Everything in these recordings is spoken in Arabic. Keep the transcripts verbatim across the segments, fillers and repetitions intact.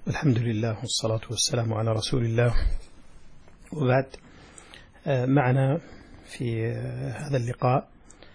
الحمد لله والصلاة والسلام على رسول الله. وبعد، معنا في هذا اللقاء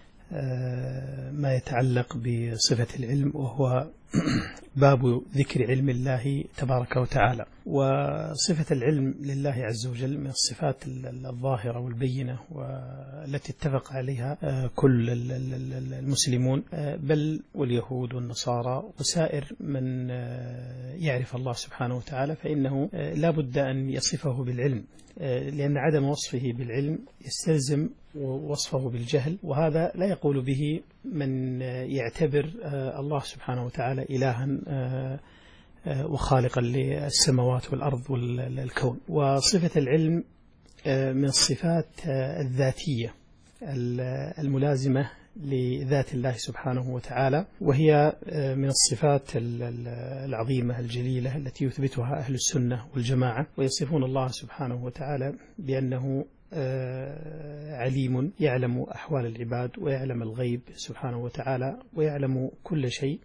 ما يتعلق بصفة العلم، وهو باب ذكر علم الله تبارك وتعالى. وصفة العلم لله عز وجل من الصفات الظاهرة والبينة والتي اتفق عليها كل المسلمون، بل واليهود والنصارى وسائر من يعرف الله سبحانه وتعالى، فإنه لا بد أن يصفه بالعلم، لأن عدم وصفه بالعلم يستلزم وصفه بالجهل، وهذا لا يقول به من يعتبر الله سبحانه وتعالى إلها وخالقا للسماوات والأرض والكون. وصفة العلم من الصفات الذاتية الملازمة لذات الله سبحانه وتعالى، وهي من الصفات العظيمة الجليلة التي يثبتها أهل السنة والجماعة، ويصفون الله سبحانه وتعالى بأنه عليم يعلم أحوال العباد ويعلم الغيب سبحانه وتعالى ويعلم كل شيء.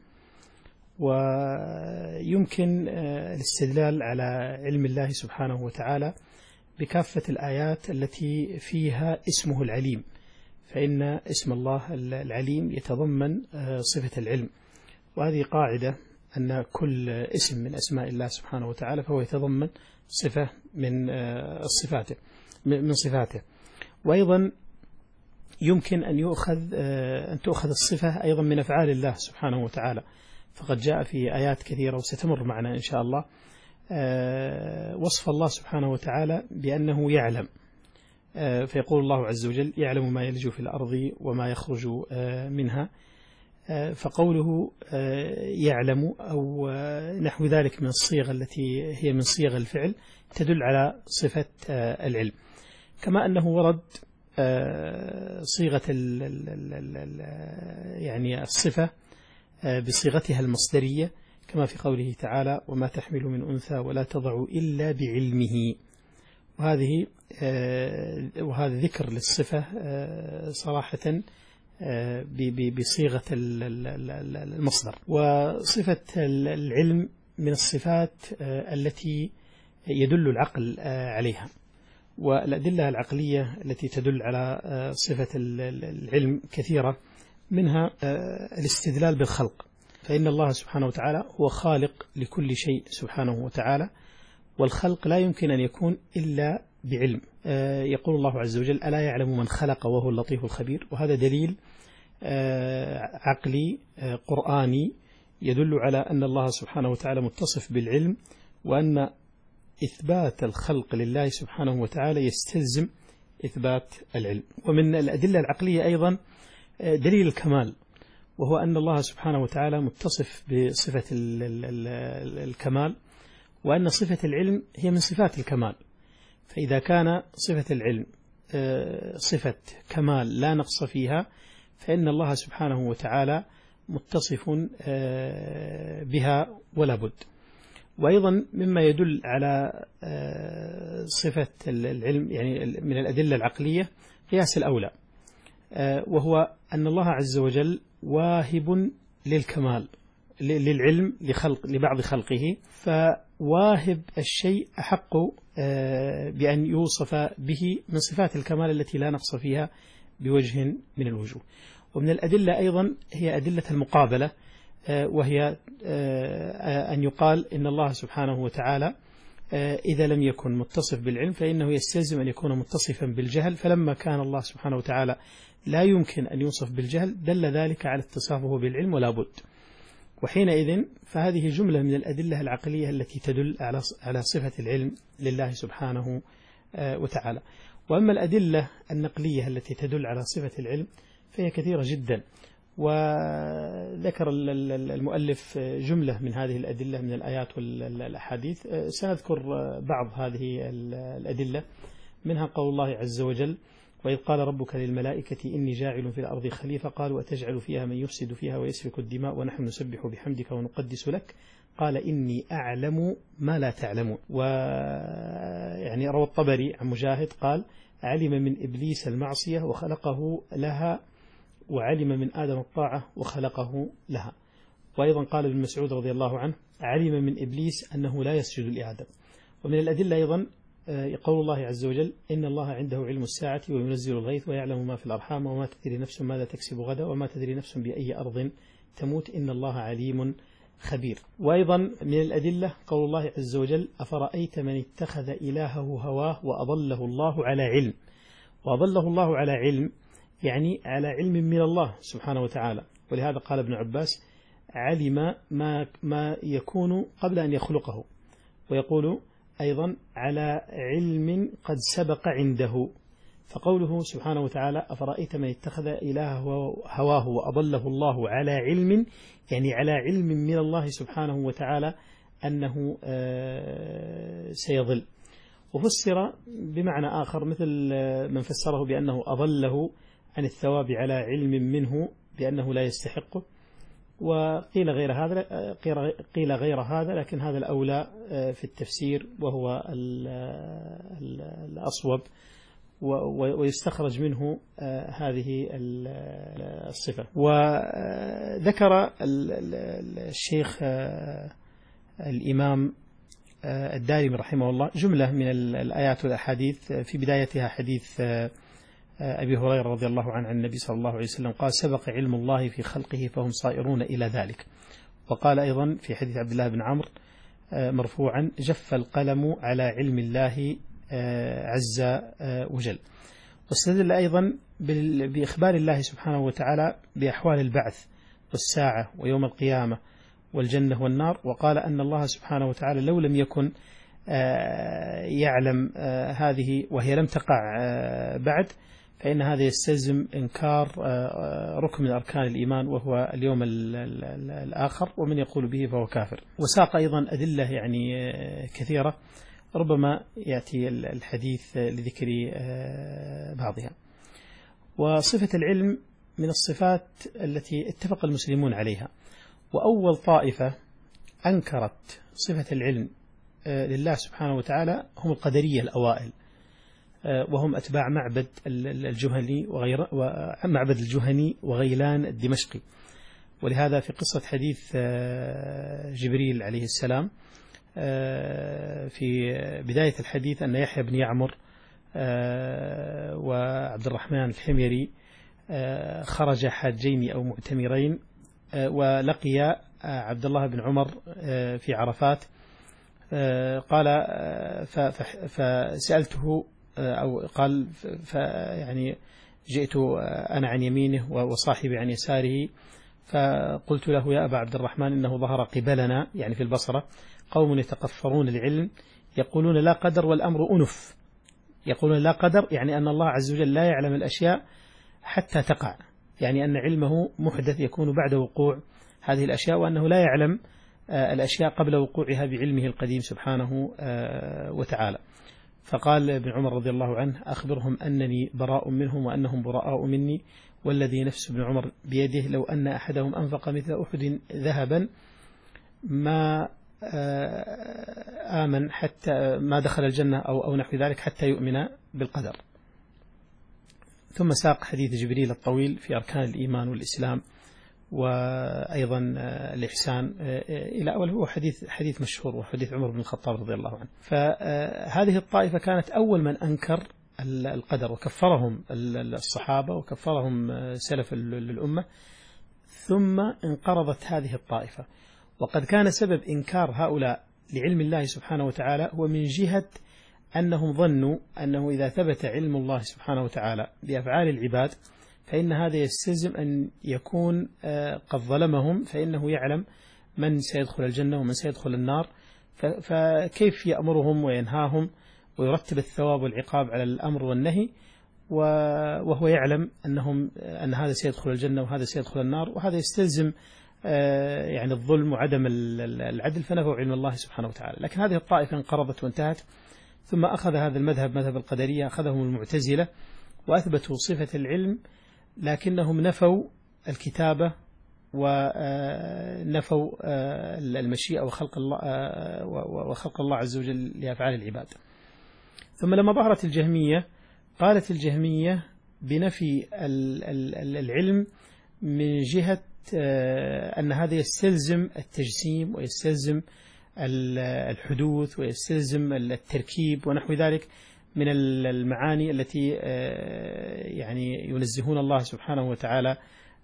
ويمكن الاستدلال على علم الله سبحانه وتعالى بكافة الآيات التي فيها اسمه العليم، فإن اسم الله العليم يتضمن صفة العلم، وهذه قاعدة أن كل اسم من أسماء الله سبحانه وتعالى فهو يتضمن صفة من صفاته من صفاته. وأيضا يمكن أن يؤخذ أن تؤخذ الصفة أيضا من أفعال الله سبحانه وتعالى، فقد جاء في آيات كثيرة وستمر معنا إن شاء الله وصف الله سبحانه وتعالى بأنه يعلم، فيقول الله عز وجل: يعلم ما يلج في الأرض وما يخرج منها. فقوله يعلم أو نحو ذلك من الصيغة التي هي من صيغ الفعل تدل على صفة العلم، كما أنه ورد صيغة يعني الصفة بصيغتها المصدرية، كما في قوله تعالى: وما تحمل من أنثى ولا تضع إلا بعلمه. وهذه وهذا ذكر للصفة صراحة بصيغة المصدر. وصفة العلم من الصفات التي يدل العقل عليها، والأدلة العقلية التي تدل على صفة العلم كثيرة، منها الاستدلال بالخلق، فإن الله سبحانه وتعالى هو خالق لكل شيء سبحانه وتعالى، والخلق لا يمكن أن يكون إلا بعلم. يقول الله عز وجل: ألا يعلم من خلق وهو اللطيف الخبير. وهذا دليل عقلي قرآني يدل على أن الله سبحانه وتعالى متصف بالعلم، وأن إثبات الخلق لله سبحانه وتعالى يستلزم إثبات العلم. ومن الأدلة العقلية أيضا دليل الكمال، وهو أن الله سبحانه وتعالى متصف بصفة الكمال، وأن صفة العلم هي من صفات الكمال. فإذا كان صفة العلم صفة كمال لا نقص فيها، فإن الله سبحانه وتعالى متصف بها ولا بد. وأيضا مما يدل على صفة العلم يعني من الأدلة العقلية قياس الأولى، وهو أن الله عز وجل واهب للكمال للعلم لخلق لبعض خلقه، فواهب الشيء أحق بأن يوصف به من صفات الكمال التي لا نقص فيها بوجه من الوجوه. ومن الأدلة أيضا هي أدلة المقابلة، وهي أن يقال إن الله سبحانه وتعالى إذا لم يكن متصف بالعلم فإنه يستلزم أن يكون متصفا بالجهل، فلما كان الله سبحانه وتعالى لا يمكن أن يوصف بالجهل دل ذلك على اتصافه بالعلم ولا بد. وحينئذ فهذه جملة من الأدلة العقلية التي تدل على صفة العلم لله سبحانه وتعالى. وأما الأدلة النقلية التي تدل على صفة العلم فهي كثيرة جدا، وذكر المؤلف جملة من هذه الأدلة من الآيات والأحاديث. سنذكر بعض هذه الأدلة، منها قول الله عز وجل: وإذ قال ربك للملائكة إني جاعل في الأرض خليفة قالوا أتجعل فيها من يفسد فيها ويسفك الدماء ونحن نسبح بحمدك ونقدس لك قال إني أعلم ما لا تعلمون. ويعني روى الطبري عن مجاهد قال: علم من إبليس المعصية وخلقه لها، وعلم من آدم الطاعة وخلقه لها. وأيضا قال ابن مسعود رضي الله عنه: علم من إبليس أنه لا يسجد لآدم. ومن الأدلة أيضا قول الله عز وجل: إن الله عنده علم الساعة وينزل الغيث ويعلم ما في الأرحام وما تدري نفس ماذا تكسب غدا وما تدري نفس بأي أرض تموت إن الله عليم خبير. وأيضا من الأدلة قول الله عز وجل: أفرأيت من اتخذ إلهه هواه وأضله الله على علم. وأضله الله على علم يعني على علم من الله سبحانه وتعالى. ولهذا قال ابن عباس: علم ما, ما يكون قبل أن يخلقه. ويقول أيضا: على علم قد سبق عنده. فقوله سبحانه وتعالى: أفرأيت من اتخذ إلهه هواه وأضله الله على علم، يعني على علم من الله سبحانه وتعالى أنه سيضل. وفسر بمعنى آخر مثل من فسره بأنه أضله عن الثواب على علم منه بأنه لا يستحقه. وقيل غير هذا قيل غير هذا لكن هذا الأولى في التفسير وهو الأصوب، ويستخرج منه هذه الصفة. وذكر الشيخ الإمام الدارمي رحمه الله جملة من الآيات والأحاديث، في بدايتها حديث أبي هريرة رضي الله عنه عن النبي صلى الله عليه وسلم قال: سبق علم الله في خلقه فهم صائرون إلى ذلك. وقال أيضا في حديث عبد الله بن عمرو مرفوعا: جف القلم على علم الله عز وجل. واستدل أيضا بإخبار الله سبحانه وتعالى بأحوال البعث والساعة ويوم القيامة والجنة والنار، وقال أن الله سبحانه وتعالى لو لم يكن يعلم هذه وهي لم تقع بعد فإن هذا يستلزم إنكار ركن من أركان الإيمان وهو اليوم الآخر، ومن يقول به فهو كافر. وساق أيضا أدلة يعني كثيرة ربما يأتي الحديث لذكر بعضها. وصفة العلم من الصفات التي اتفق المسلمون عليها. وأول طائفة أنكرت صفة العلم لله سبحانه وتعالى هم القدرية الأوائل، وهم أتباع معبد الجهني وغير معبد الجهني وغيلان الدمشقي. ولهذا في قصة حديث جبريل عليه السلام في بداية الحديث أن يحيى بن يعمر وعبد الرحمن الحميري خرج حاجين أو معتمرين ولقي عبد الله بن عمر في عرفات، قال فسألته أو قال يعني جئت أنا عن يمينه وصاحبي عن يساره، فقلت له: يا أبا عبد الرحمن إنه ظهر قبلنا يعني في البصرة قوم يتقفرون العلم يقولون لا قدر والأمر أنف. يقولون لا قدر يعني أن الله عز وجل لا يعلم الأشياء حتى تقع، يعني أن علمه محدث يكون بعد وقوع هذه الأشياء، وأنه لا يعلم الأشياء قبل وقوعها بعلمه القديم سبحانه وتعالى. فقال ابن عمر رضي الله عنه: أخبرهم أنني براء منهم وأنهم براء مني، والذي نفس ابن عمر بيده لو أن أحدهم أنفق مثل أحد ذهبا ما آمن حتى ما دخل الجنة أو أو نحو ذلك حتى يؤمن بالقدر. ثم ساق حديث جبريل الطويل في أركان الإيمان والإسلام وأيضا الإحسان إلى أول، هو حديث حديث مشهور وحديث عمر بن الخطاب رضي الله عنه. فهذه الطائفة كانت أول من أنكر القدر، وكفرهم الصحابة وكفرهم سلف الأمة، ثم انقرضت هذه الطائفة. وقد كان سبب إنكار هؤلاء لعلم الله سبحانه وتعالى هو من جهة أنهم ظنوا أنه إذا ثبت علم الله سبحانه وتعالى بأفعال العباد فإن هذا يستلزم أن يكون قد ظلمهم، فإنه يعلم من سيدخل الجنة ومن سيدخل النار، فكيف يأمرهم وينهاهم ويرتب الثواب والعقاب على الأمر والنهي وهو يعلم أنهم أن هذا سيدخل الجنة وهذا سيدخل النار، وهذا يستلزم يعني الظلم وعدم العدل، فنفوا علم الله سبحانه وتعالى. لكن هذه الطائفة انقرضت وانتهت. ثم أخذ هذا المذهب مذهب القدرية، أخذهم المعتزلة وأثبتوا صفة العلم، لكنهم نفوا الكتابة ونفوا المشيئة وخلق الله وخلق الله عز وجل لأفعال العباد. ثم لما ظهرت الجهمية قالت الجهمية بنفي العلم من جهة أن هذا يستلزم التجسيم ويستلزم الحدوث ويستلزم التركيب ونحو ذلك من المعاني التي يعني ينزهون الله سبحانه وتعالى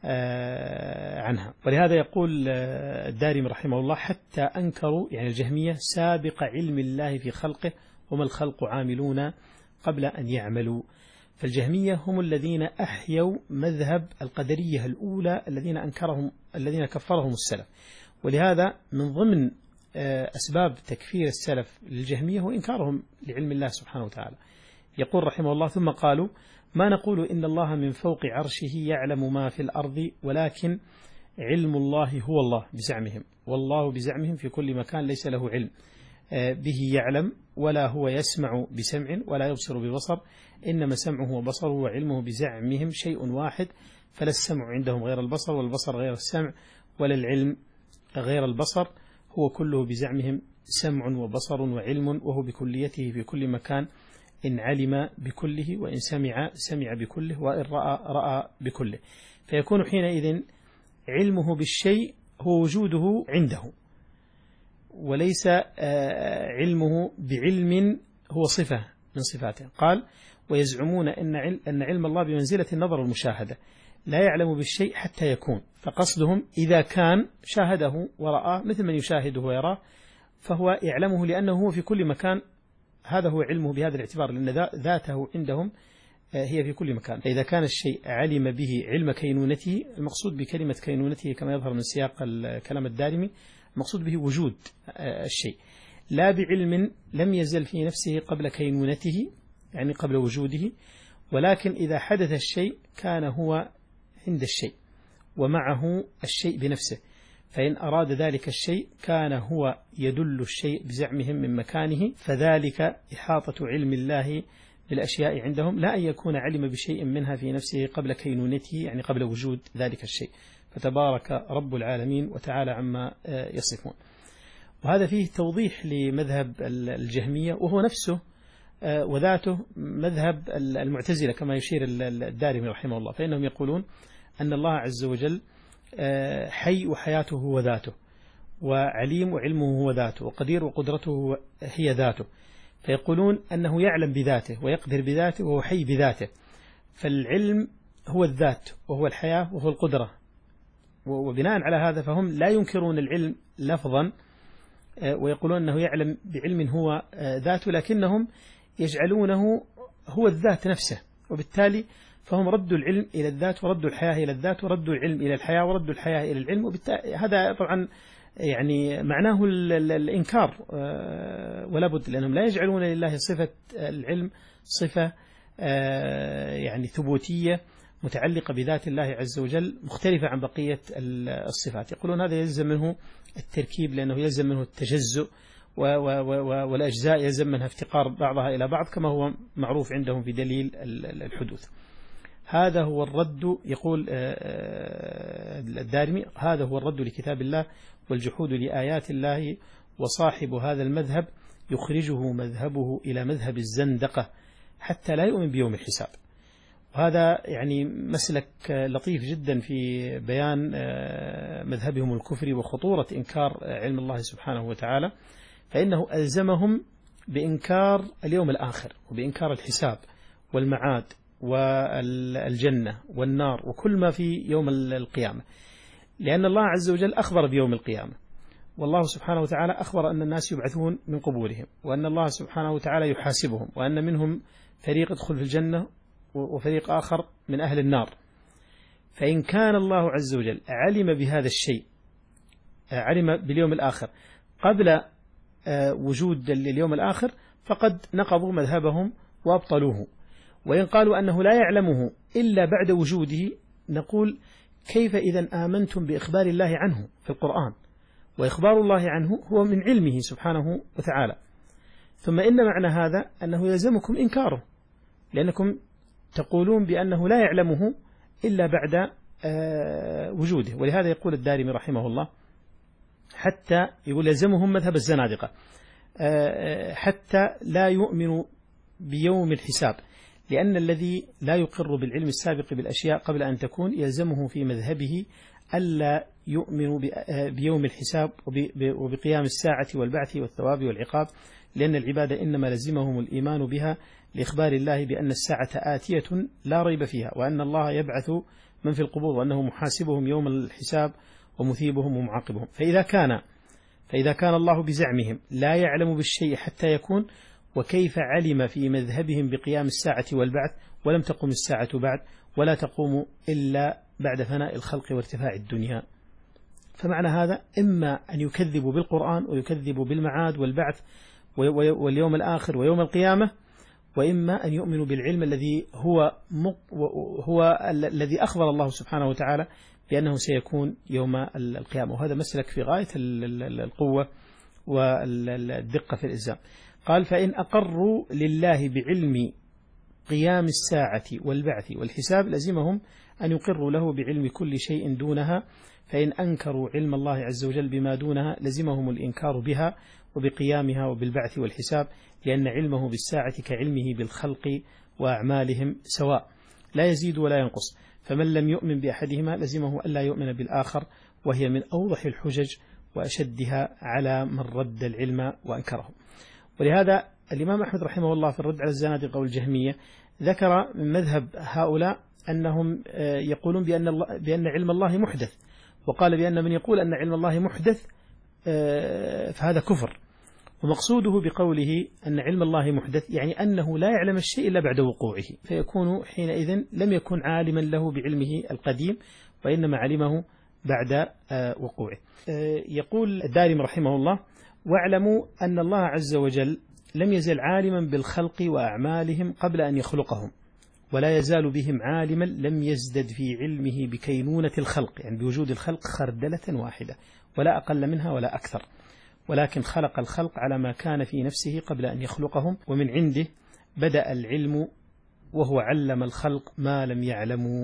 عنها. ولهذا يقول الدارمي رحمه الله حتى أنكروا يعني الجهمية سابق علم الله في خلقه وما الخلق عاملون قبل أن يعملوا. فالجهمية هم الذين أحيوا مذهب القدرية الأولى الذين أنكرهم الذين كفرهم السلف. ولهذا من ضمن أسباب تكفير السلف للجهمية هو إنكارهم لعلم الله سبحانه وتعالى. يقول رحمه الله ثم قالوا ما نقول إن الله من فوق عرشه يعلم ما في الأرض ولكن علم الله هو الله بزعمهم، والله بزعمهم في كل مكان ليس له علم به يعلم ولا هو يسمع بسمع ولا يبصر ببصر، إنما سمعه وبصره وعلمه بزعمهم شيء واحد، فلا السمع عندهم غير البصر والبصر غير السمع ولا العلم غير البصر، هو كله بزعمهم سمع وبصر وعلم وهو بكليته في كل مكان، إن علم بكله وإن سمع سمع بكله وإن رأى رأى بكله. فيكون حينئذ علمه بالشيء هو وجوده عنده وليس علمه بعلم هو صفة من صفاته. قال ويزعمون أن علم الله بمنزلة النظر والمشاهدة، لا يعلم بالشيء حتى يكون، فقصدهم إذا كان شاهده ورآه مثل من يشاهده ويراه فهو يعلمه لأنه هو في كل مكان، هذا هو علمه بهذا الاعتبار لأن ذاته عندهم هي في كل مكان. فإذا كان الشيء علم به علم كينونته، المقصود بكلمة كينونته كما يظهر من سياق الكلام الدارمي المقصود به وجود الشيء، لا بعلم لم يزل في نفسه قبل كينونته يعني قبل وجوده، ولكن إذا حدث الشيء كان هو عند الشيء ومعه الشيء بنفسه، فإن أراد ذلك الشيء كان هو يدل الشيء بزعمهم من مكانه، فذلك إحاطة علم الله بالأشياء عندهم، لا أن يكون علم بشيء منها في نفسه قبل كينونته يعني قبل وجود ذلك الشيء، فتبارك رب العالمين وتعالى عما يصفون. وهذا فيه توضيح لمذهب الجهمية وهو نفسه وذاته مذهب المعتزلة كما يشير الدارمي رحمه الله، فإنهم يقولون أن الله عز وجل حي وحياته هو ذاته، وعليم وعلمه هو ذاته، وقدير وقدرته هي ذاته، فيقولون أنه يعلم بذاته ويقدر بذاته وهو حي بذاته، فالعلم هو الذات وهو الحياة وهو القدرة. وبناء على هذا فهم لا ينكرون العلم لفظا ويقولون أنه يعلم بعلم هو ذاته، لكنهم يجعلونه هو الذات نفسه، وبالتالي فهم ردوا العلم إلى الذات وردوا الحياة إلى الذات وردوا العلم إلى الحياة وردوا الحياة إلى العلم، وبالتالي هذا طبعا يعني معناه الإنكار ولا بد، لأنهم لا يجعلون لله صفة العلم صفة يعني ثبوتية متعلقة بذات الله عز وجل مختلفة عن بقية الصفات. يقولون هذا يلزم منه التركيب لأنه يلزم منه التجزؤ والأجزاء يلزم منها افتقار بعضها إلى بعض كما هو معروف عندهم في دليل الحدوث. هذا هو الرد، يقول الدارمي هذا هو الرد لكتاب الله والجحود لآيات الله، وصاحب هذا المذهب يخرجه مذهبه إلى مذهب الزندقة حتى لا يؤمن بيوم الحساب. وهذا يعني مسلك لطيف جدا في بيان مذهبهم الكفري وخطورة إنكار علم الله سبحانه وتعالى، فإنه ألزمهم بإنكار اليوم الآخر وبإنكار الحساب والمعاد والجنة والنار وكل ما في يوم القيامة، لأن الله عز وجل أخبر بيوم القيامة، والله سبحانه وتعالى أخبر أن الناس يبعثون من قبورهم، وأن الله سبحانه وتعالى يحاسبهم، وأن منهم فريق يدخل في الجنة وفريق آخر من أهل النار. فإن كان الله عز وجل علم بهذا الشيء، علم باليوم الآخر قبل وجود اليوم الآخر، فقد نقضوا مذهبهم وأبطلوه. وإن قالوا أنه لا يعلمه إلا بعد وجوده، نقول كيف إذن آمنتم بإخبار الله عنه في القرآن؟ وإخبار الله عنه هو من علمه سبحانه وتعالى. ثم إن معنى هذا أنه يلزمكم إنكاره، لأنكم تقولون بأنه لا يعلمه إلا بعد وجوده. ولهذا يقول الدارمي رحمه الله حتى يقول يلزمهم مذهب الزنادقة حتى لا يؤمنوا بيوم الحساب، لأن الذي لا يقر بالعلم السابق بالأشياء قبل أن تكون يلزمه في مذهبه ألا يؤمنوا بيوم الحساب وبقيام الساعة والبعث والثواب والعقاب، لأن العباد إنما لزمهم الإيمان بها لإخبار الله بأن الساعة آتية لا ريب فيها، وأن الله يبعث من في القبور، وأنه محاسبهم يوم الحساب ومثيبهم ومعاقبهم. فإذا كان فإذا كان الله بزعمهم لا يعلم بالشيء حتى يكون، وكيف علم في مذهبهم بقيام الساعة والبعث ولم تقم الساعة بعد، ولا تقوم إلا بعد فناء الخلق وارتفاع الدنيا؟ فمعنى هذا إما أن يكذبوا بالقرآن ويكذبوا بالمعاد والبعث واليوم الآخر ويوم القيامة، وإما أن يؤمنوا بالعلم الذي هو هو الذي أخبر الله سبحانه وتعالى بأنه سيكون يوم القيامة. وهذا مسلك في غاية القوة والدقة في الإلزام. قال: فإن أقروا لله بعلم قيام الساعة والبعث والحساب لزمهم أن يقروا له بعلم كل شيء دونها، فإن أنكروا علم الله عز وجل بما دونها لزمهم الإنكار بها وبقيامها وبالبعث والحساب، لأن علمه بالساعة كعلمه بالخلق وأعمالهم سواء لا يزيد ولا ينقص، فمن لم يؤمن بأحدهما لزمه ألا يؤمن بالآخر، وهي من أوضح الحجج وأشدها على من رد العلم وأنكره. ولهذا الإمام أحمد رحمه الله في الرد على الزنادقة والجهمية ذكر من مذهب هؤلاء أنهم يقولون بأن, الله بأن علم الله محدث، وقال بأن من يقول أن علم الله محدث فهذا كفر. ومقصوده بقوله أن علم الله محدث يعني أنه لا يعلم الشيء إلا بعد وقوعه، فيكون حينئذ لم يكن عالما له بعلمه القديم، وإنما علمه بعد وقوعه. يقول الدارمي رحمه الله: واعلموا أن الله عز وجل لم يزل عالما بالخلق وأعمالهم قبل أن يخلقهم، ولا يزال بهم عالما لم يزدد في علمه بكينونة الخلق، يعني بوجود الخلق خردلة واحدة ولا أقل منها ولا أكثر، ولكن خلق الخلق على ما كان في نفسه قبل أن يخلقهم، ومن عنده بدأ العلم وهو علم الخلق ما لم يعلموا.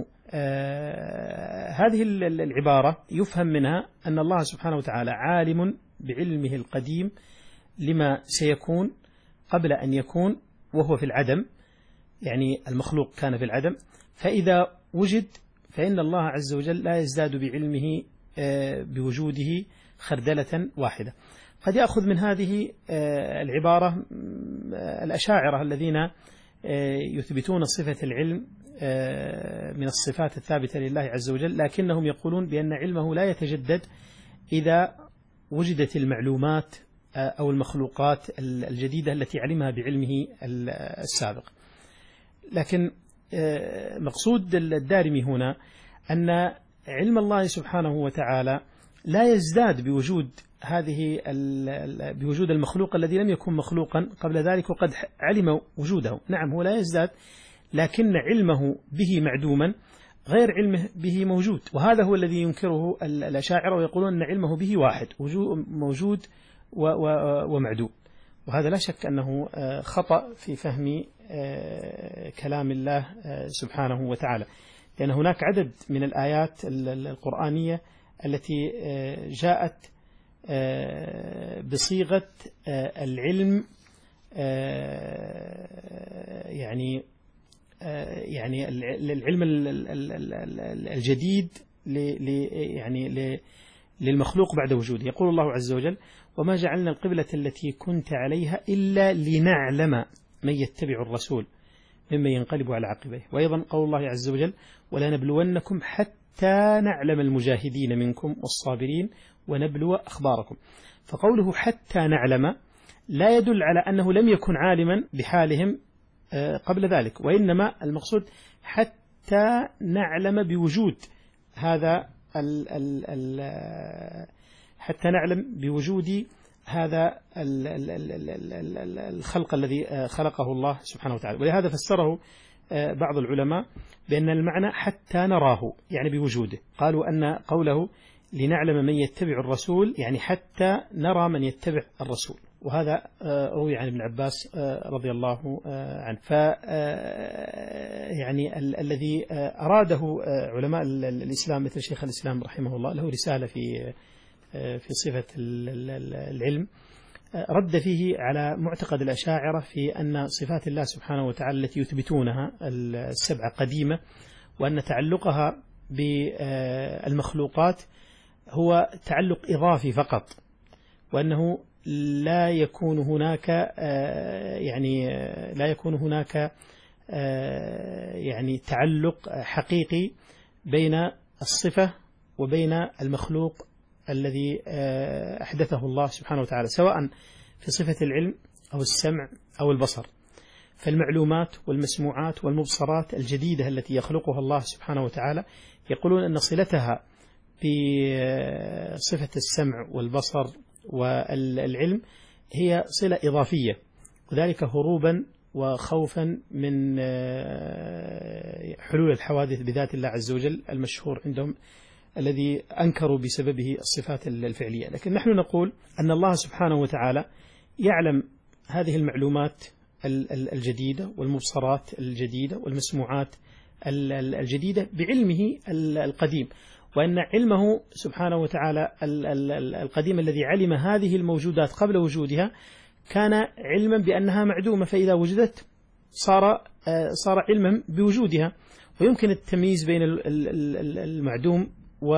آه هذه العبارة يفهم منها أن الله سبحانه وتعالى عالم بعلمه القديم لما سيكون قبل أن يكون وهو في العدم، يعني المخلوق كان في العدم، فإذا وجد فإن الله عز وجل لا يزداد بعلمه آه بوجوده خردلة واحدة. قد يأخذ من هذه آه العبارة آه الأشاعرة الذين آه يثبتون صفة العلم آه من الصفات الثابتة لله عز وجل، لكنهم يقولون بأن علمه لا يتجدد إذا وجدت المعلومات أو المخلوقات الجديدة التي علمها بعلمه السابق. لكن مقصود الدارمي هنا أن علم الله سبحانه وتعالى لا يزداد بوجود هذه بوجود المخلوق الذي لم يكن مخلوقا قبل ذلك وقد علم وجوده. نعم هو لا يزداد، لكن علمه به معدوما غير علمه به موجود، وهذا هو الذي ينكره الأشاعرة ويقولون أن علمه به واحد موجود ومعدوم. وهذا لا شك أنه خطأ في فهم كلام الله سبحانه وتعالى، لأن هناك عدد من الآيات القرآنية التي جاءت بصيغة العلم، يعني يعني العلم الجديد يعني للمخلوق بعد وجوده. يقول الله عز وجل: وما جعلنا القبلة التي كنت عليها إلا لنعلم من يتبع الرسول ممن ينقلب على عقبيه. وأيضا قول الله عز وجل: ولا نبلونكم حتى نعلم المجاهدين منكم والصابرين ونبلو أخباركم. فقوله حتى نعلم لا يدل على أنه لم يكن عالما بحالهم قبل ذلك، وإنما المقصود حتى نعلم بوجود هذا ال ال ال حتى نعلم بوجود هذا ال ال ال الخلق الذي خلقه الله سبحانه وتعالى. ولهذا فسره بعض العلماء بأن المعنى حتى نراه، يعني بوجوده. قالوا أن قوله لنعلم من يتبع الرسول يعني حتى نرى من يتبع الرسول، وهذا روي عن ابن عباس رضي الله عنه. ف يعني ال الذي أراده علماء الإسلام مثل شيخ الإسلام رحمه الله، له رسالة في في صفة العلم، رد فيه على معتقد الأشاعرة في أن صفات الله سبحانه وتعالى التي يثبتونها السبعة قديمة، وأن تعلقها بالمخلوقات هو تعلق إضافي فقط، وأنه لا يكون هناك يعني لا يكون هناك يعني تعلق حقيقي بين الصفة وبين المخلوق الذي أحدثه الله سبحانه وتعالى، سواء في صفة العلم أو السمع أو البصر. فالمعلومات والمسموعات والمبصرات الجديدة التي يخلقها الله سبحانه وتعالى يقولون أن صلتها بصفة السمع والبصر والعلم هي صلة إضافية، وذلك هروبا وخوفا من حلول الحوادث بذات الله عز وجل المشهور عندهم الذي أنكروا بسببه الصفات الفعلية. لكن نحن نقول أن الله سبحانه وتعالى يعلم هذه المعلومات الجديدة والمبصرات الجديدة والمسموعات الجديدة بعلمه القديم، وأن علمه سبحانه وتعالى القديم الذي علم هذه الموجودات قبل وجودها كان علما بأنها معدومة، فإذا وجدت صار صار علما بوجودها، ويمكن التمييز بين المعدوم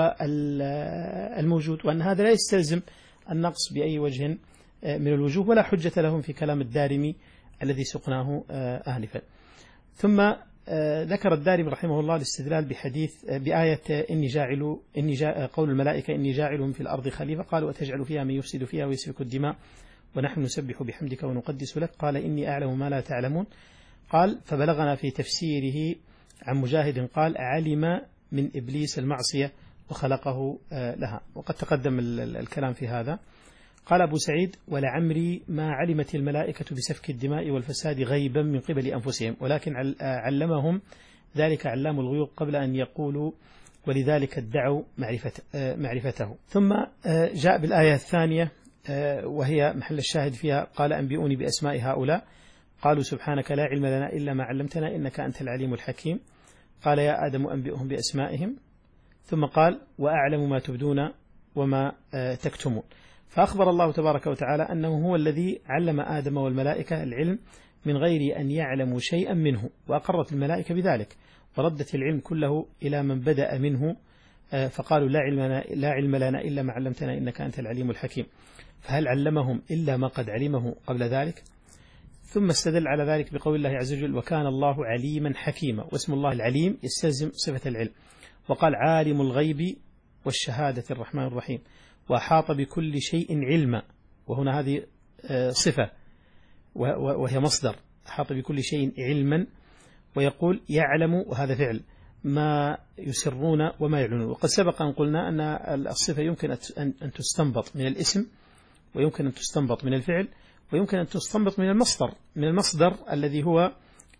والموجود، وأن هذا لا يستلزم النقص بأي وجه من الوجوه، ولا حجة لهم في كلام الدارمي الذي سقناه آنفا. ثم ذكر الدارمي رحمه الله الاستدلال بحديث بآية إني جاعل إني جا قول الملائكة إني جاعل في الأرض خليفة، قال وتجعل فيها من يفسد فيها ويسفك الدماء ونحن نسبح بحمدك ونقدس لك، قال إني أعلم ما لا تعلمون. قال فبلغنا في تفسيره عن مجاهد قال علم من إبليس المعصية وخلقه لها، وقد تقدم الكلام في هذا. قال أبو سعيد ولعمري ما علمت الملائكة بسفك الدماء والفساد غيبا من قبل أنفسهم، ولكن علمهم ذلك علام الغيوب قبل أن يقولوا، ولذلك ادعوا معرفة معرفته. ثم جاء بالآية الثانية وهي محل الشاهد فيها، قال أنبئوني بأسماء هؤلاء، قالوا سبحانك لا علم لنا إلا ما علمتنا إنك أنت العليم الحكيم. قال يا آدم أنبئهم بأسمائهم، ثم قال وأعلم ما تبدون وما تكتمون. فأخبر الله تبارك وتعالى أنه هو الذي علم آدم والملائكة العلم من غير أن يعلموا شيئا منه، وأقرت الملائكة بذلك، وردت العلم كله إلى من بدأ منه، فقالوا لا علم لنا, لا علم لنا إلا ما علمتنا إنك أنت العليم الحكيم. فهل علمهم إلا ما قد علمه قبل ذلك؟ ثم استدل على ذلك بقول الله عز وجل وكان الله عليما حكيما، واسم الله العليم يستلزم صفة العلم، وقال عالم الغيب والشهادة الرحمن الرحيم، وأحاط بكل شيء علما، وهنا هذه صفة وهي مصدر، أحاط بكل شيء علما، ويقول يعلم وهذا فعل ما يسرون وما يعلنون. وقد سبق أن قلنا أن الصفة يمكن أن تستنبط من الاسم، ويمكن أن تستنبط من الفعل، ويمكن أن تستنبط من المصدر من المصدر الذي هو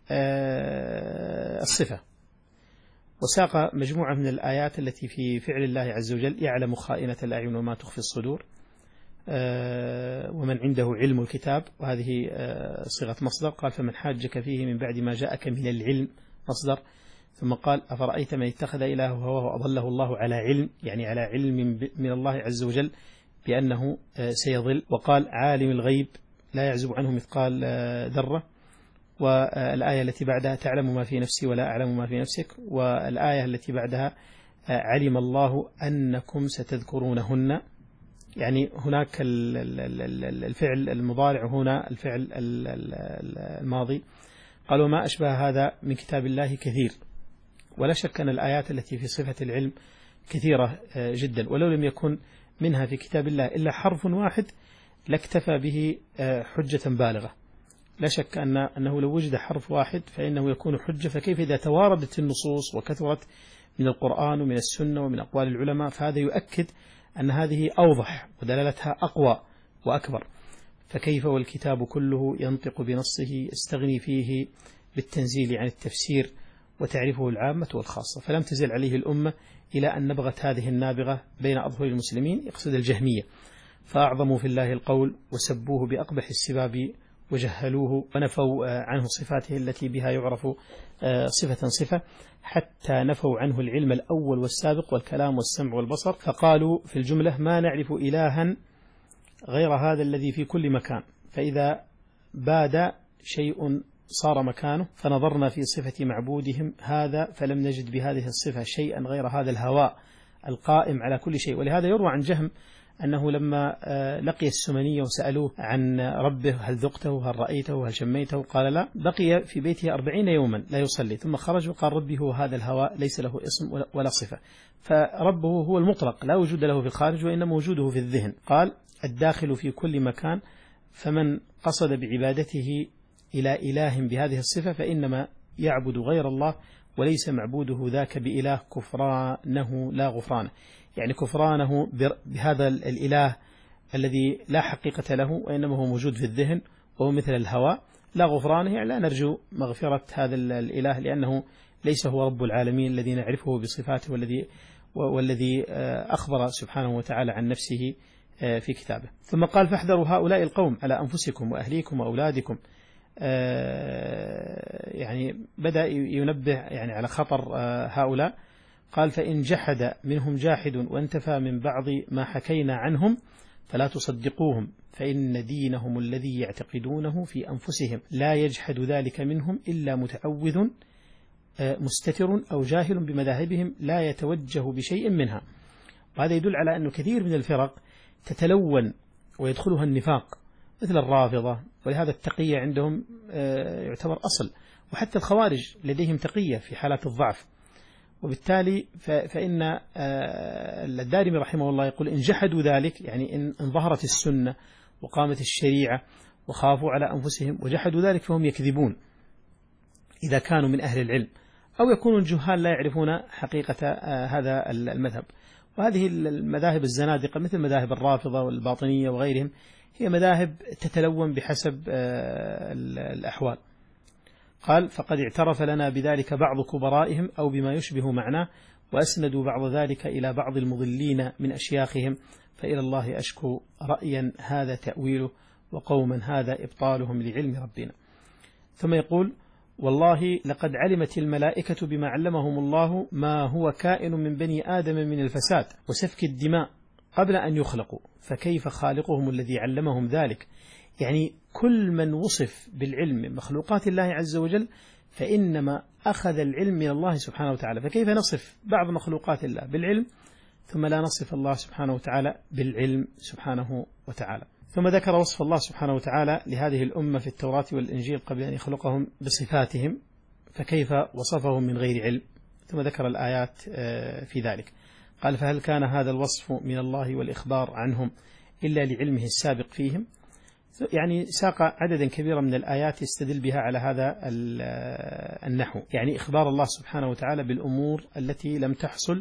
الصفة. وساق مجموعة من الآيات التي في فعل الله عز وجل يعلم خائنة الأعين وما تخفي الصدور، ومن عنده علم الكتاب، وهذه صيغة مصدر. قال فمن حاجك فيه من بعد ما جاءك من العلم مصدر. ثم قال أفرأيت من اتخذ إلهه هواه وأضله الله على علم، يعني على علم من الله عز وجل بأنه سيضل. وقال عالم الغيب لا يعزب عنه مثقال ذرة. والآية التي بعدها تعلم ما في نفسي ولا أعلم ما في نفسك. والآية التي بعدها علم الله أنكم ستذكرونهن، يعني هناك الفعل المضارع هنا الفعل الماضي. قالوا ما أشبه هذا من كتاب الله كثير. ولا شك أن الآيات التي في صفة العلم كثيرة جدا، ولو لم يكن منها في كتاب الله إلا حرف واحد لاكتفى به حجة بالغة. لا شك أن أنه لو وجد حرف واحد فإنه يكون حجة، فكيف إذا تواردت النصوص وكثرت من القرآن ومن السنة ومن أقوال العلماء، فهذا يؤكد أن هذه أوضح ودلالتها أقوى وأكبر. فكيف والكتاب كله ينطق بنصه استغني فيه بالتنزيل عن التفسير وتعرفه العامة والخاصة. فلم تزل عليه الأمة إلى أن نبغت هذه النابغة بين أظهر المسلمين، يقصد الجهمية، فأعظموا في الله القول وسبوه بأقبح السباب وجهلوه ونفوا عنه صفاته التي بها يعرف صفة صفة، حتى نفوا عنه العلم الأول والسابق والكلام والسمع والبصر. فقالوا في الجملة ما نعرف إلها غير هذا الذي في كل مكان. فإذا باد شيء صار مكانه، فنظرنا في صفة معبودهم هذا فلم نجد بهذه الصفة شيئا غير هذا الهواء القائم على كل شيء. ولهذا يروى عن جهم أنه لما لقي السمنية وسألوه عن ربه هل ذقته هل رأيته هل شميته قال لا، بقي في بيته أربعين يوما لا يصلي، ثم خرج وقال ربي هو هذا الهواء ليس له اسم ولا صفة. فربه هو المطلق لا وجود له في الخارج وإنما وجوده في الذهن. قال الداخل في كل مكان، فمن قصد بعبادته إلى إله بهذه الصفة فإنما يعبد غير الله وليس معبوده ذاك بإله كفرانه لا غفرانه، يعني كفرانه بهذا الإله الذي لا حقيقة له وإنما هو موجود في الذهن وهو مثل الهواء لا غفرانه، يعني لا نرجو مغفرة هذا الإله لأنه ليس هو رب العالمين الذي نعرفه بصفاته والذي والذي أخبر سبحانه وتعالى عن نفسه في كتابه. ثم قال فاحذروا هؤلاء القوم على أنفسكم وأهليكم وأولادكم، يعني بدأ ينبه يعني على خطر هؤلاء. قال فإن جحد منهم جاحد وانتفى من بعض ما حكينا عنهم فلا تصدقوهم، فإن دينهم الذي يعتقدونه في أنفسهم لا يجحد ذلك منهم إلا متعوذ مستتر أو جاهل بمذاهبهم لا يتوجه بشيء منها. وهذا يدل على أن كثير من الفرق تتلون ويدخلها النفاق مثل الرافضة، ولهذا التقية عندهم يعتبر أصل، وحتى الخوارج لديهم تقية في حالات الضعف. وبالتالي فإن الدارمي رحمه الله يقول إن جحدوا ذلك، يعني إن ظهرت السنة وقامت الشريعة وخافوا على أنفسهم وجحدوا ذلك فهم يكذبون إذا كانوا من أهل العلم، أو يكونوا الجهال لا يعرفون حقيقة هذا المذهب. وهذه المذاهب الزنادقة مثل مذاهب الرافضة والباطنية وغيرهم هي مذاهب تتلون بحسب الأحوال. قال فقد اعترف لنا بذلك بعض كبرائهم أو بما يشبه معناه، وأسندوا بعض ذلك إلى بعض المضلين من أشياخهم، فإلى الله أشكو رأيا هذا تأويله وقوما هذا إبطالهم لعلم ربنا. ثم يقول والله لقد علمت الملائكة بما علمهم الله ما هو كائن من بني آدم من الفساد وسفك الدماء قبل أن يخلقوا، فكيف خالقهم الذي علمهم ذلك؟ يعني كل من وصف بالعلم من مخلوقات الله عز وجل فإنما أخذ العلم من الله سبحانه وتعالى، فكيف نصف بعض مخلوقات الله بالعلم ثم لا نصف الله سبحانه وتعالى بالعلم سبحانه وتعالى؟ ثم ذكر وصف الله سبحانه وتعالى لهذه الأمة في التوراة والإنجيل قبل أن يخلقهم بصفاتهم، فكيف وصفهم من غير علم؟ ثم ذكر الآيات في ذلك. قال فهل كان هذا الوصف من الله والإخبار عنهم إلا لعلمه السابق فيهم؟ يعني ساق عددا كبيرا من الآيات يستدل بها على هذا النحو، يعني إخبار الله سبحانه وتعالى بالأمور التي لم تحصل،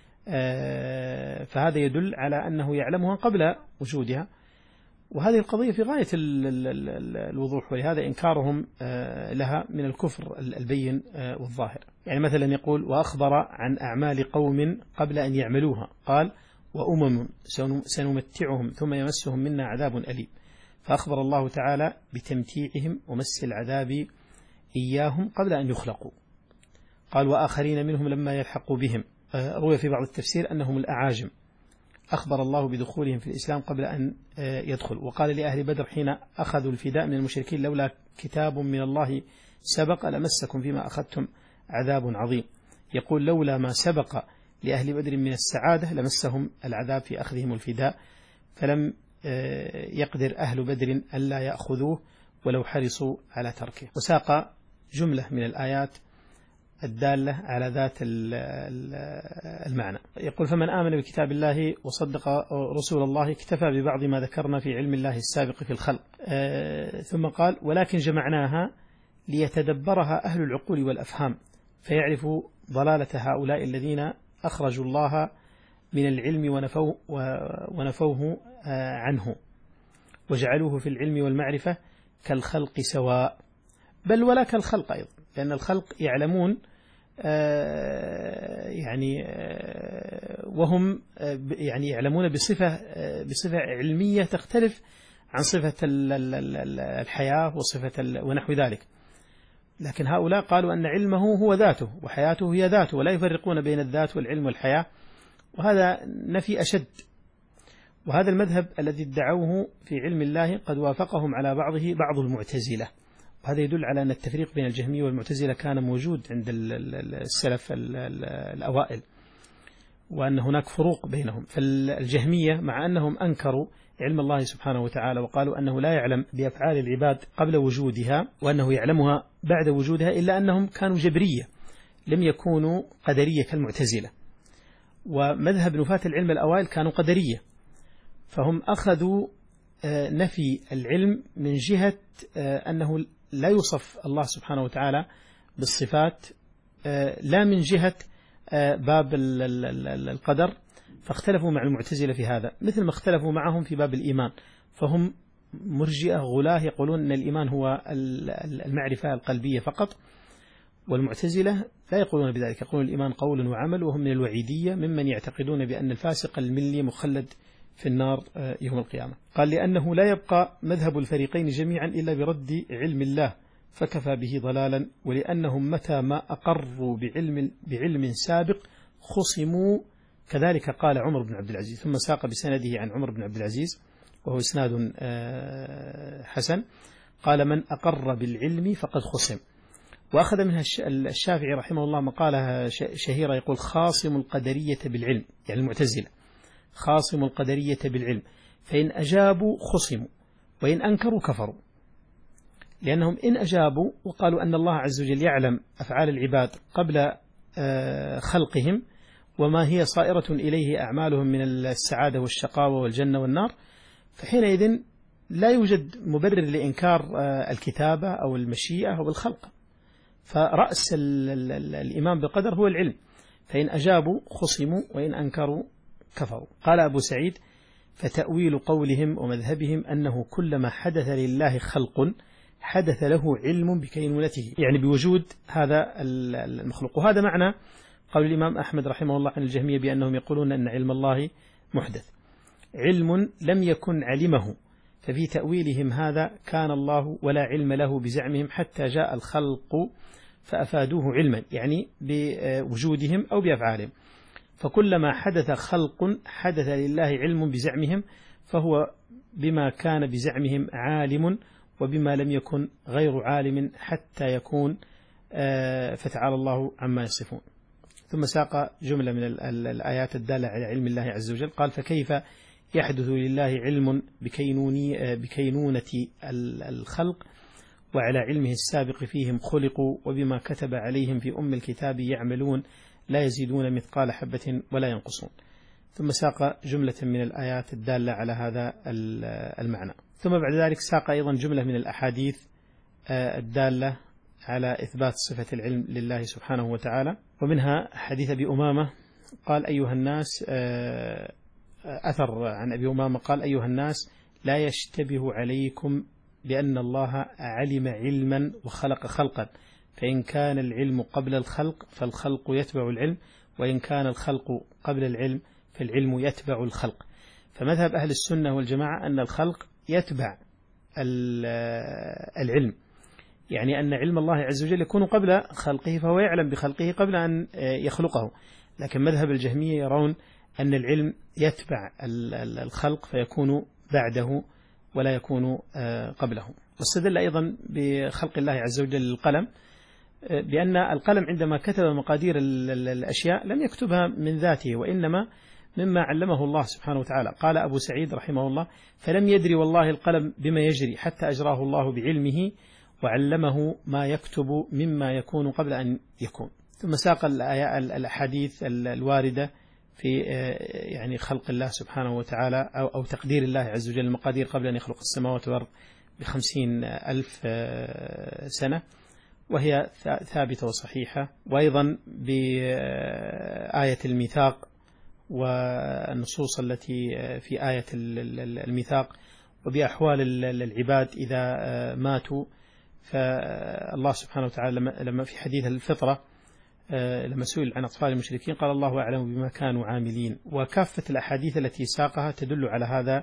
فهذا يدل على أنه يعلمها قبل وجودها، وهذه القضية في غاية الوضوح، ولهذا إنكارهم لها من الكفر البين والظاهر. يعني مثلا يقول وأخبر عن أعمال قوم قبل أن يعملوها، قال وأمم سنمتعهم ثم يمسهم منا عذاب أليم، فأخبر الله تعالى بتمتيعهم ومس العذاب إياهم قبل أن يخلقوا. قال وآخرين منهم لما يلحقوا بهم، روي في بعض التفسير أنهم الأعاجم، أخبر الله بدخولهم في الإسلام قبل أن يدخل. وقال لأهل بدر حين أخذوا الفداء من المشركين لولا كتاب من الله سبق لمسكم فيما أخذتم عذاب عظيم، يقول لولا ما سبق لأهل بدر من السعادة لمسهم العذاب في أخذهم الفداء، فلم يقدر أهل بدر ألا يأخذوه ولو حرصوا على تركه. وساق جملة من الآيات الدالة على ذات المعنى. يقول فمن آمن بكتاب الله وصدق رسول الله اكتفى ببعض ما ذكرنا في علم الله السابق في الخلق. ثم قال ولكن جمعناها ليتدبرها أهل العقول والأفهام فيعرفوا ضلالة هؤلاء الذين أخرجوا الله من العلم ونفوه, ونفوه عنه وجعلوه في العلم والمعرفة كالخلق سواء، بل ولا كالخلق أيضا، لأن الخلق يعلمون يعني وهم يعني يعلمون بصفة بصفة علمية تختلف عن صفة الحياة وصفة ونحو ذلك، لكن هؤلاء قالوا أن علمه هو ذاته وحياته هي ذاته، ولا يفرقون بين الذات والعلم والحياة، وهذا نفي أشد. وهذا المذهب الذي ادعوه في علم الله قد وافقهم على بعضه بعض المعتزلة، وهذا يدل على أن التفريق بين الجهمية والمعتزلة كان موجود عند السلف الأوائل، وأن هناك فروق بينهم. فالجهمية مع أنهم أنكروا علم الله سبحانه وتعالى وقالوا أنه لا يعلم بأفعال العباد قبل وجودها وأنه يعلمها بعد وجودها، إلا أنهم كانوا جبرية لم يكونوا قدرية كالمعتزلة. ومذهب نفاة العلم الأوائل كانوا قدرية، فهم أخذوا نفي العلم من جهة أنه لا يوصف الله سبحانه وتعالى بالصفات، لا من جهة باب القدر، فاختلفوا مع المعتزلة في هذا، مثل ما اختلفوا معهم في باب الإيمان. فهم مرجئة غلاه يقولون أن الإيمان هو المعرفة القلبية فقط، والمعتزلة لا يقولون بذلك، يقولون الإيمان قول وعمل، وهم من الوعيدية ممن يعتقدون بأن الفاسق الملي مخلد في النار يوم القيامة. قال لأنه لا يبقى مذهب الفريقين جميعا إلا برد علم الله فكفى به ضلالا، ولأنهم متى ما أقروا بعلم, بعلم سابق خصموا. كذلك قال عمر بن عبد العزيز، ثم ساق بسنده عن عمر بن عبد العزيز وهو إسناد حسن، قال من أقر بالعلم فقد خصم. وأخذ منها الشافعي رحمه الله مقالة شهيرة يقول خاصم القدرية بالعلم، يعني المعتزلة خاصم القدرية بالعلم، فإن أجابوا خصموا وإن أنكروا كفروا، لأنهم إن أجابوا وقالوا أن الله عز وجل يعلم أفعال العباد قبل خلقهم وما هي صائرة إليه أعمالهم من السعادة والشقاوة والجنة والنار، فحينئذ لا يوجد مبرر لإنكار الكتابة أو المشيئة أو الخلق، فرأس الإيمان بالقدر هو العلم، فإن أجابوا خصموا وإن أنكروا كفروا. قال أبو سعيد فتأويل قولهم ومذهبهم أنه كلما حدث لله خلق حدث له علم بكينونته، يعني بوجود هذا المخلوق. وهذا معنى قول الإمام أحمد رحمه الله عن الجهمية بأنهم يقولون أن علم الله محدث، علم لم يكن علمه، ففي تأويلهم هذا كان الله ولا علم له بزعمهم حتى جاء الخلق فأفادوه علما، يعني بوجودهم أو بأفعالهم. فكلما حدث خلق حدث لله علم بزعمهم، فهو بما كان بزعمهم عالم وبما لم يكن غير عالم حتى يكون، فتعالى الله عما يصفون. ثم ساق جملة من الآيات الدالة على علم الله عز وجل، قال فكيف يحدث لله علم بكينوني بكينونة الخلق وعلى علمه السابق فيهم خلقوا وبما كتب عليهم في أم الكتاب يعملون لا يزيدون مثقال حبة ولا ينقصون. ثم ساق جملة من الآيات الدالة على هذا المعنى. ثم بعد ذلك ساق أيضا جملة من الأحاديث الدالة على إثبات صفة العلم لله سبحانه وتعالى، ومنها حديث أبي أمامة قال أيها الناس، أثر عن أبي أمامة قال أيها الناس لا يشتبه عليكم بأن الله علم علما وخلق خلقا، فإن كان العلم قبل الخلق فالخلق يتبع العلم، وإن كان الخلق قبل العلم فالعلم يتبع الخلق. فمذهب أهل السنة والجماعة أن الخلق يتبع العلم، يعني أن علم الله عز وجل يكون قبل خلقه فهو يعلم بخلقه قبل أن يخلقه. لكن مذهب الجهمية يرون أن العلم يتبع الخلق فيكون بعده ولا يكون قبله. واستدل أيضا بخلق الله عز وجل القلم بأن القلم عندما كتب مقادير الأشياء لم يكتبها من ذاته، وإنما مما علمه الله سبحانه وتعالى. قال أبو سعيد رحمه الله فلم يدري والله القلم بما يجري حتى أجراه الله بعلمه وعلمه ما يكتب مما يكون قبل أن يكون. ثم ساق الأحاديث الواردة في يعني خلق الله سبحانه وتعالى أو, أو تقدير الله عز وجل المقادير قبل أن يخلق السماوات والأرض بخمسين ألف سنة، وهي ثابتة وصحيحة. وأيضا بآية الميثاق والنصوص التي في آية الميثاق، وبأحوال العباد إذا ماتوا. فالله سبحانه وتعالى لما في حديث الفطرة لما سئل عن أطفال المشركين قال الله أعلم بما كانوا عاملين. وكافة الأحاديث التي ساقها تدل على هذا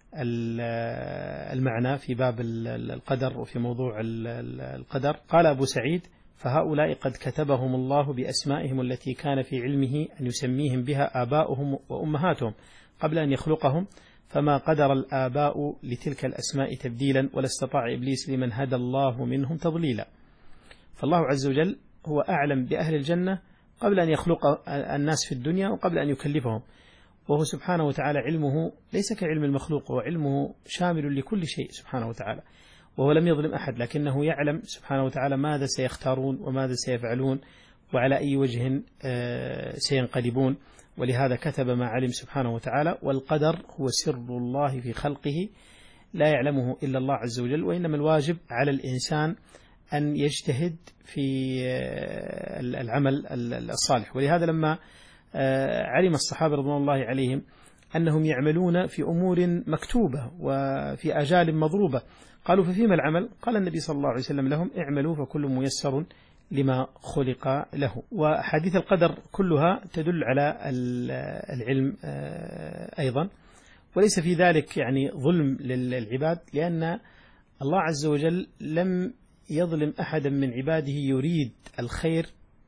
المعنى في باب القدر وفي موضوع القدر. قال أبو سعيد فهؤلاء قد كتبهم الله بأسمائهم التي كان في علمه أن يسميهم بها آباؤهم وأمهاتهم قبل أن يخلقهم، فما قدر الآباء لتلك الأسماء تبديلا، ولا استطاع إبليس لمن هدى الله منهم تضليلا. فالله عز وجل هو أعلم بأهل الجنة قبل أن يخلق الناس في الدنيا وقبل أن يكلفهم، وهو سبحانه وتعالى علمه ليس كعلم المخلوق، وعلمه شامل لكل شيء سبحانه وتعالى، وهو لم يظلم أحد، لكنه يعلم سبحانه وتعالى ماذا سيختارون وماذا سيفعلون وعلى أي وجه سينقلبون، ولهذا كتب ما علم سبحانه وتعالى. والقدر هو سر الله في خلقه لا يعلمه إلا الله عز وجل، وإنما الواجب على الإنسان أن يجتهد في العمل الصالح. ولهذا لما علم الصحابة رضوان الله عليهم أنهم يعملون في أمور مكتوبة وفي آجال مضروبة، قالوا ففيما العمل؟ قال النبي صلى الله عليه وسلم لهم اعملوا فكل ميسر لما خلق له. وحديث القدر كلها تدل على العلم أيضا، وليس في ذلك يعني ظلم للعباد، لأن الله عز وجل لم يظلم أحدا من عباده يريد الخير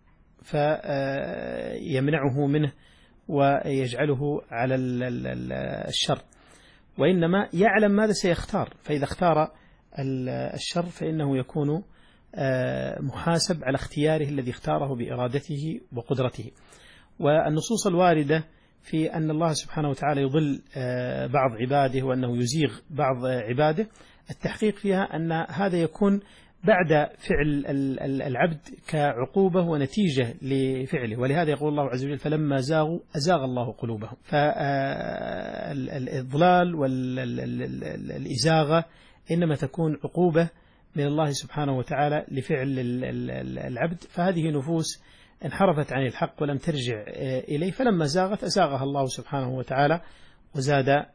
فيمنعه منه ويجعله على الشر، وإنما يعلم ماذا سيختار، فإذا اختار الشر فإنه يكون محاسب على اختياره الذي اختاره بإرادته وقدرته. والنصوص الواردة في أن الله سبحانه وتعالى يضل بعض عباده وأنه يزيغ بعض عباده، التحقيق فيها أن هذا يكون بعد فعل العبد كعقوبة ونتيجة لفعله، ولهذا يقول الله عز وجل فلما زاغوا أزاغ الله قلوبهم. فالإضلال والإزاغة إنما تكون عقوبة من الله سبحانه وتعالى لفعل العبد، فهذه نفوس انحرفت عن الحق ولم ترجع إليه، فلما زاغت أزاغها الله سبحانه وتعالى وزاد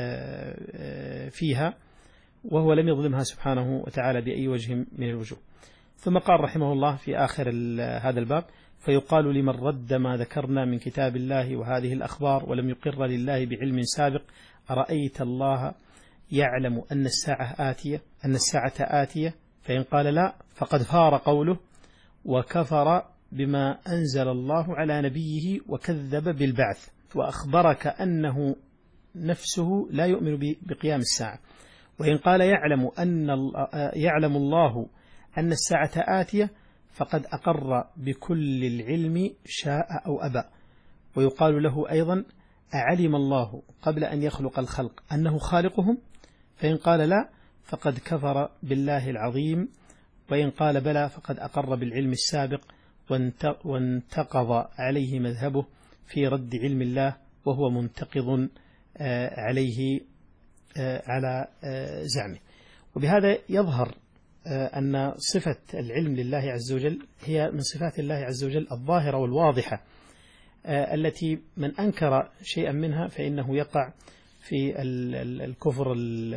فيها، وهو لم يظلمها سبحانه وتعالى بأي وجه من الوجوه. ثم قال رحمه الله في آخر هذا الباب فيقال لمن رد ما ذكرنا من كتاب الله وهذه الأخبار ولم يقر لله بعلم سابق أرأيت الله يعلم أن الساعة آتية أن الساعة آتية فإن قال لا فقد فار قوله وكفر بما أنزل الله على نبيه وكذب بالبعث، وأخبرك أنه نفسه لا يؤمن بقيام الساعة. وإن قال يعلم أن يعلم الله أن الساعة آتية فقد أقر بكل العلم شاء أو أبى. ويقال له أيضا أعلم الله قبل أن يخلق الخلق أنه خالقهم؟ فإن قال لا فقد كفر بالله العظيم. وإن قال بلى فقد أقر بالعلم السابق وانتقض عليه مذهبه في رد علم الله، وهو منتقض عليه على زعمه. وبهذا يظهر أن صفة العلم لله عز وجل هي من صفات الله عز وجل الظاهرة والواضحة، التي من أنكر شيئا منها فإنه يقع في الكفر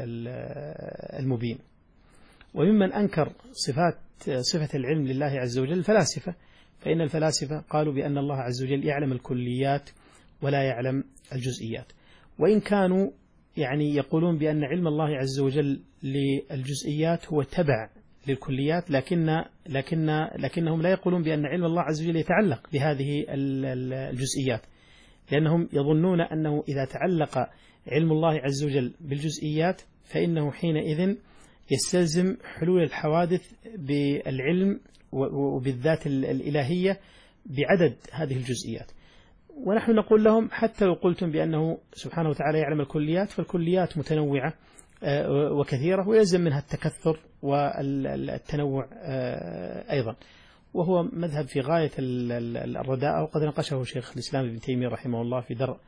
المبين. وممن أنكر صفات صفة العلم لله عز وجل الفلاسفة، فإن الفلاسفة قالوا بأن الله عز وجل يعلم الكليات ولا يعلم الجزئيات، وإن كانوا يعني يقولون بأن علم الله عز وجل للجزئيات هو تبع للكليات، لكن لكن لكنهم لا يقولون بأن علم الله عز وجل يتعلق بهذه الجزئيات، لأنهم يظنون أنه إذا تعلق علم الله عز وجل بالجزئيات فإنه حينئذ يستلزم حلول الحوادث بالعلم وبالذات الإلهية بعدد هذه الجزئيات. ونحن نقول لهم حتى لو قلتم بأنه سبحانه وتعالى يعلم الكليات فالكليات متنوعة وكثيرة ويلزم منها التكثر والتنوع أيضا، وهو مذهب في غاية الرداء، وقد ناقشه شيخ الإسلام ابن تيمية رحمه الله في درء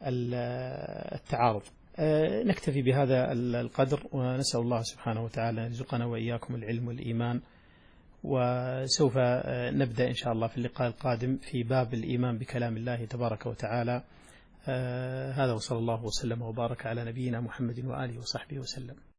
التعارض. نكتفي بهذا القدر، ونسأل الله سبحانه وتعالى أن يرزقنا وإياكم العلم والإيمان. وسوف نبدأ إن شاء الله في اللقاء القادم في باب الإيمان بكلام الله تبارك وتعالى. هذا وصلى الله وسلم وبارك على نبينا محمد وآله وصحبه وسلم.